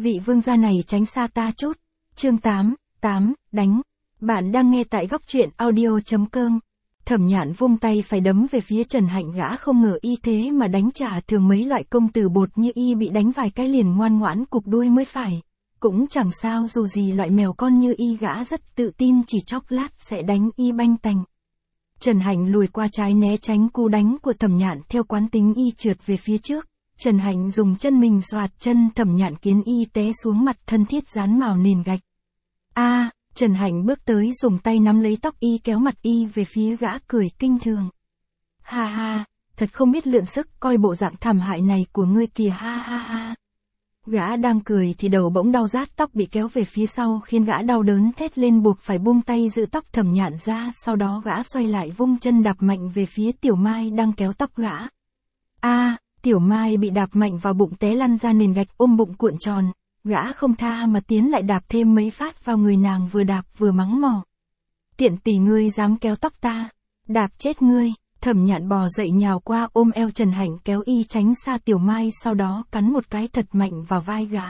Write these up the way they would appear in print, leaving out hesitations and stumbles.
vị vương gia này tránh xa ta chút. Chương 8, đánh. Bạn đang nghe tại góc truyện audio.com. Thẩm Nhạn vung tay phải đấm về phía Trần Hạnh, gã không ngờ y thế mà đánh trả. Thường mấy loại công tử bột như y bị đánh vài cái liền ngoan ngoãn cụp đuôi mới phải. Cũng chẳng sao, dù gì loại mèo con như y gã rất tự tin chỉ chốc lát sẽ đánh y banh tành. Trần Hạnh lùi qua trái né tránh cú đánh của Thẩm Nhạn, theo quán tính y trượt về phía trước. Trần Hạnh dùng chân mình xoạt chân Thẩm Nhạn khiến y té xuống mặt, thân thiết dán vào nền gạch. Trần Hạnh bước tới dùng tay nắm lấy tóc y kéo mặt y về phía gã, cười kinh thường. Ha ha, thật không biết lượng sức, coi bộ dạng thảm hại này của ngươi kìa, ha ha ha. Gã đang cười thì đầu bỗng đau rát, tóc bị kéo về phía sau khiến gã đau đớn thét lên, buộc phải buông tay giữ tóc Thẩm Nhạn ra. Sau đó gã xoay lại vung chân đạp mạnh về phía Tiểu Mai đang kéo tóc gã. Tiểu Mai bị đạp mạnh vào bụng té lăn ra nền gạch, ôm bụng cuộn tròn. Gã không tha mà tiến lại đạp thêm mấy phát vào người nàng, vừa đạp vừa mắng mỏ. Tiện tỷ, ngươi dám kéo tóc ta, đạp chết ngươi. Thẩm Nhạn bò dậy nhào qua ôm eo Trần Hạnh kéo y tránh xa Tiểu Mai, sau đó cắn một cái thật mạnh vào vai gã.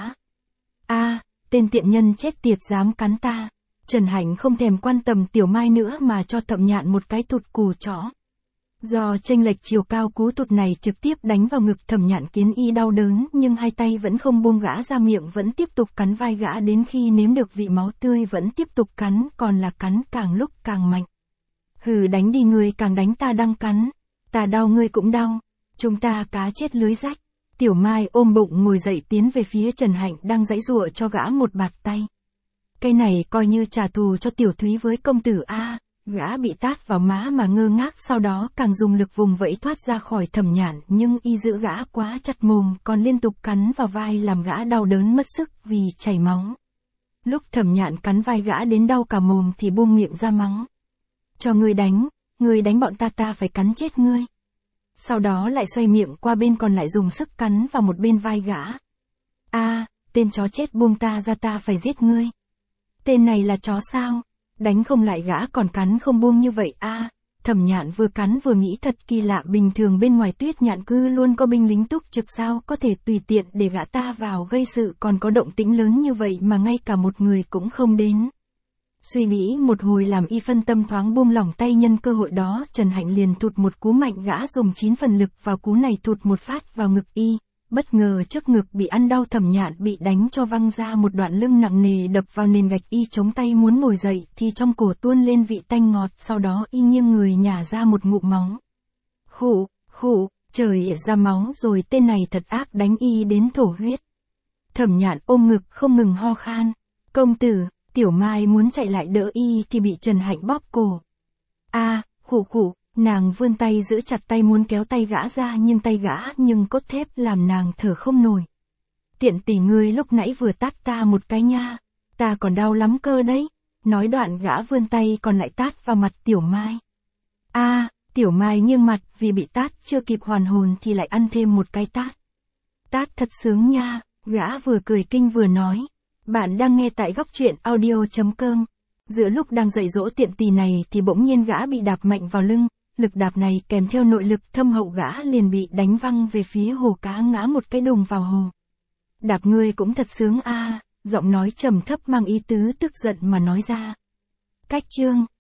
Tên tiện nhân chết tiệt dám cắn ta. Trần Hạnh không thèm quan tâm Tiểu Mai nữa mà cho Thẩm Nhạn một cái tụt cù chỏ. Do chênh lệch chiều cao, cú tụt này trực tiếp đánh vào ngực Thẩm Nhạn khiến y đau đớn, nhưng hai tay vẫn không buông gã ra, miệng vẫn tiếp tục cắn vai gã đến khi nếm được vị máu tươi vẫn tiếp tục cắn, còn là cắn càng lúc càng mạnh. Hừ, đánh đi, ngươi càng đánh ta đang cắn. Ta đau ngươi cũng đau. Chúng ta cá chết lưới rách. Tiểu Mai ôm bụng ngồi dậy tiến về phía Trần Hạnh đang giãy giụa cho gã một bạt tay. Cái này coi như trả thù cho Tiểu Thúy với công tử a. Gã bị tát vào má mà ngơ ngác, sau đó càng dùng lực vùng vẫy thoát ra khỏi Thẩm Nhạn, nhưng y giữ gã quá chặt mồm, còn liên tục cắn vào vai làm gã đau đớn mất sức vì chảy máu. Lúc Thẩm Nhạn cắn vai gã đến đau cả mồm thì buông miệng ra mắng. Cho ngươi đánh bọn ta phải cắn chết ngươi. Sau đó lại xoay miệng qua bên còn lại dùng sức cắn vào một bên vai gã. Tên chó chết, buông ta ra, ta phải giết ngươi. Tên này là chó sao? Đánh không lại gã còn cắn không buông như vậy Thẩm Nhạn vừa cắn vừa nghĩ thật kỳ lạ, bình thường bên ngoài Tuyết Nhạn cư luôn có binh lính túc trực, sao có thể tùy tiện để gã ta vào gây sự, còn có động tĩnh lớn như vậy mà ngay cả một người cũng không đến. Suy nghĩ một hồi làm y phân tâm, thoáng buông lỏng tay. Nhân cơ hội đó Trần Hạnh liền thụt một cú mạnh, gã dùng 9 phần lực vào cú này, thụt một phát vào ngực y. Bất ngờ trước ngực bị ăn đau, Thẩm Nhạn bị đánh cho văng ra một đoạn, lưng nặng nề đập vào nền gạch. Y chống tay muốn ngồi dậy thì trong cổ tuôn lên vị tanh ngọt, sau đó y nghiêng người nhả ra một ngụm máu. Khụ, trời, ra máu rồi, tên này thật ác, đánh y đến thổ huyết. Thẩm Nhạn ôm ngực không ngừng ho khan. Công tử. Tiểu Mai muốn chạy lại đỡ y thì bị Trần Hạnh bóp cổ. Khụ, nàng vươn tay giữ chặt tay muốn kéo tay gã ra, nhưng tay gã nhưng cốt thép làm nàng thở không nổi. Tiện tỷ, ngươi lúc nãy vừa tát ta một cái nha, ta còn đau lắm cơ đấy. Nói đoạn gã vươn tay còn lại tát vào mặt Tiểu Mai. Tiểu Mai nghiêng mặt vì bị tát, chưa kịp hoàn hồn thì lại ăn thêm một cái tát. Tát thật sướng nha, gã vừa cười kinh vừa nói. Bạn đang nghe tại góc truyện audio.com. Giữa lúc đang dạy dỗ tiện tỳ này thì bỗng nhiên gã bị đạp mạnh vào lưng. Lực đạp này kèm theo nội lực thâm hậu, gã liền bị đánh văng về phía hồ cá, ngã một cái đùng vào hồ. Đạp ngươi cũng thật sướng giọng nói trầm thấp mang ý tứ tức giận mà nói ra. Cách chương